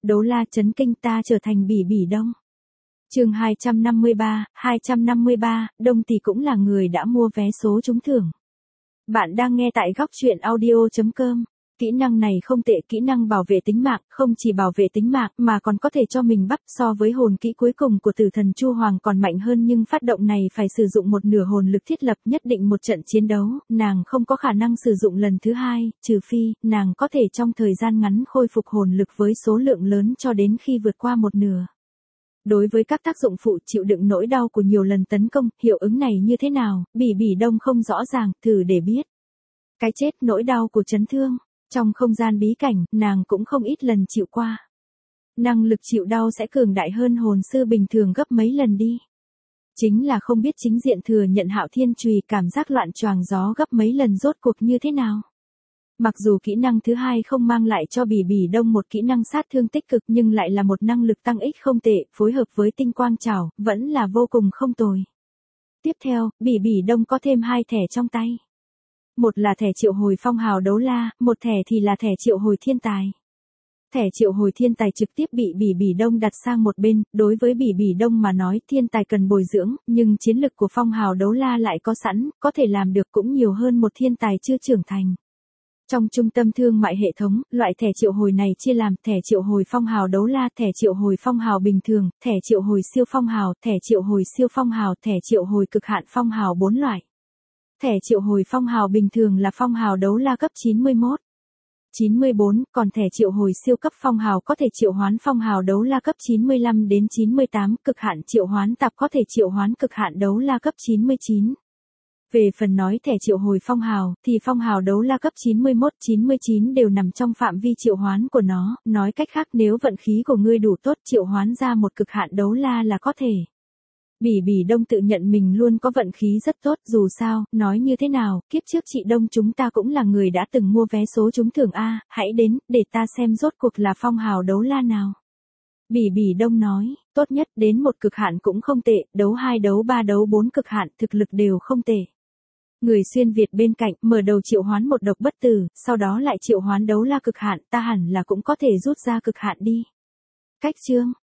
Đấu la chấn kinh ta trở thành Bỉ Bỉ Đông. Chương 253, Đông tỷ cũng là người đã mua vé số trúng thưởng. Bạn đang nghe tại góc truyện audio.com. Kỹ năng này không tệ, kỹ năng bảo vệ tính mạng, không chỉ bảo vệ tính mạng mà còn có thể cho mình bắp, so với hồn kỹ cuối cùng của tử thần Chu Hoàng còn mạnh hơn, nhưng phát động này phải sử dụng một nửa hồn lực thiết lập, nhất định một trận chiến đấu, nàng không có khả năng sử dụng lần thứ hai, trừ phi, nàng có thể trong thời gian ngắn khôi phục hồn lực với số lượng lớn cho đến khi vượt qua một nửa. Đối với các tác dụng phụ chịu đựng nỗi đau của nhiều lần tấn công, hiệu ứng này như thế nào, Bỉ Bỉ Đông không rõ ràng, thử để biết. Cái chết, nỗi đau của chấn thương. Trong không gian bí cảnh, nàng cũng không ít lần chịu qua. Năng lực chịu đau sẽ cường đại hơn hồn sư bình thường gấp mấy lần đi. Chính là không biết chính diện thừa nhận Hạo Thiên Chùy, cảm giác loạn choàng gió gấp mấy lần rốt cuộc như thế nào. Mặc dù kỹ năng thứ hai không mang lại cho Bỉ Bỉ Đông một kỹ năng sát thương tích cực, nhưng lại là một năng lực tăng ích không tệ, phối hợp với tinh quang trảo, vẫn là vô cùng không tồi. Tiếp theo, Bỉ Bỉ Đông có thêm 2 thẻ trong tay. Một là thẻ triệu hồi phong hào đấu la, một thẻ thì là thẻ triệu hồi thiên tài. Thẻ triệu hồi thiên tài trực tiếp bị Bỉ Bỉ Đông đặt sang một bên, đối với Bỉ Bỉ Đông mà nói thiên tài cần bồi dưỡng, nhưng chiến lực của phong hào đấu la lại có sẵn, có thể làm được cũng nhiều hơn một thiên tài chưa trưởng thành. Trong trung tâm thương mại hệ thống, loại thẻ triệu hồi này chia làm thẻ triệu hồi phong hào đấu la, thẻ triệu hồi phong hào bình thường, thẻ triệu hồi siêu phong hào, thẻ triệu hồi siêu phong hào, thẻ triệu hồi cực hạn phong hào 4 loại. Thẻ triệu hồi phong hào bình thường là phong hào đấu la cấp 91, 94, còn thẻ triệu hồi siêu cấp phong hào có thể triệu hoán phong hào đấu la cấp 95 đến 98, cực hạn triệu hoán tạp có thể triệu hoán cực hạn đấu la cấp 99. Về phần nói thẻ triệu hồi phong hào, thì phong hào đấu la cấp 91, 99 đều nằm trong phạm vi triệu hoán của nó, nói cách khác nếu vận khí của ngươi đủ tốt triệu hoán ra một cực hạn đấu la là có thể. Bỉ Bỉ Đông tự nhận mình luôn có vận khí rất tốt, dù sao, nói như thế nào, kiếp trước chị Đông chúng ta cũng là người đã từng mua vé số trúng thưởng a, hãy đến, để ta xem rốt cuộc là phong hào đấu la nào. Bỉ Bỉ Đông nói, tốt nhất đến một cực hạn cũng không tệ, đấu 2 đấu 3 đấu 4 cực hạn, thực lực đều không tệ. Người xuyên Việt bên cạnh, mở đầu triệu hoán một độc bất tử, sau đó lại triệu hoán đấu la cực hạn, ta hẳn là cũng có thể rút ra cực hạn đi. Cách chương.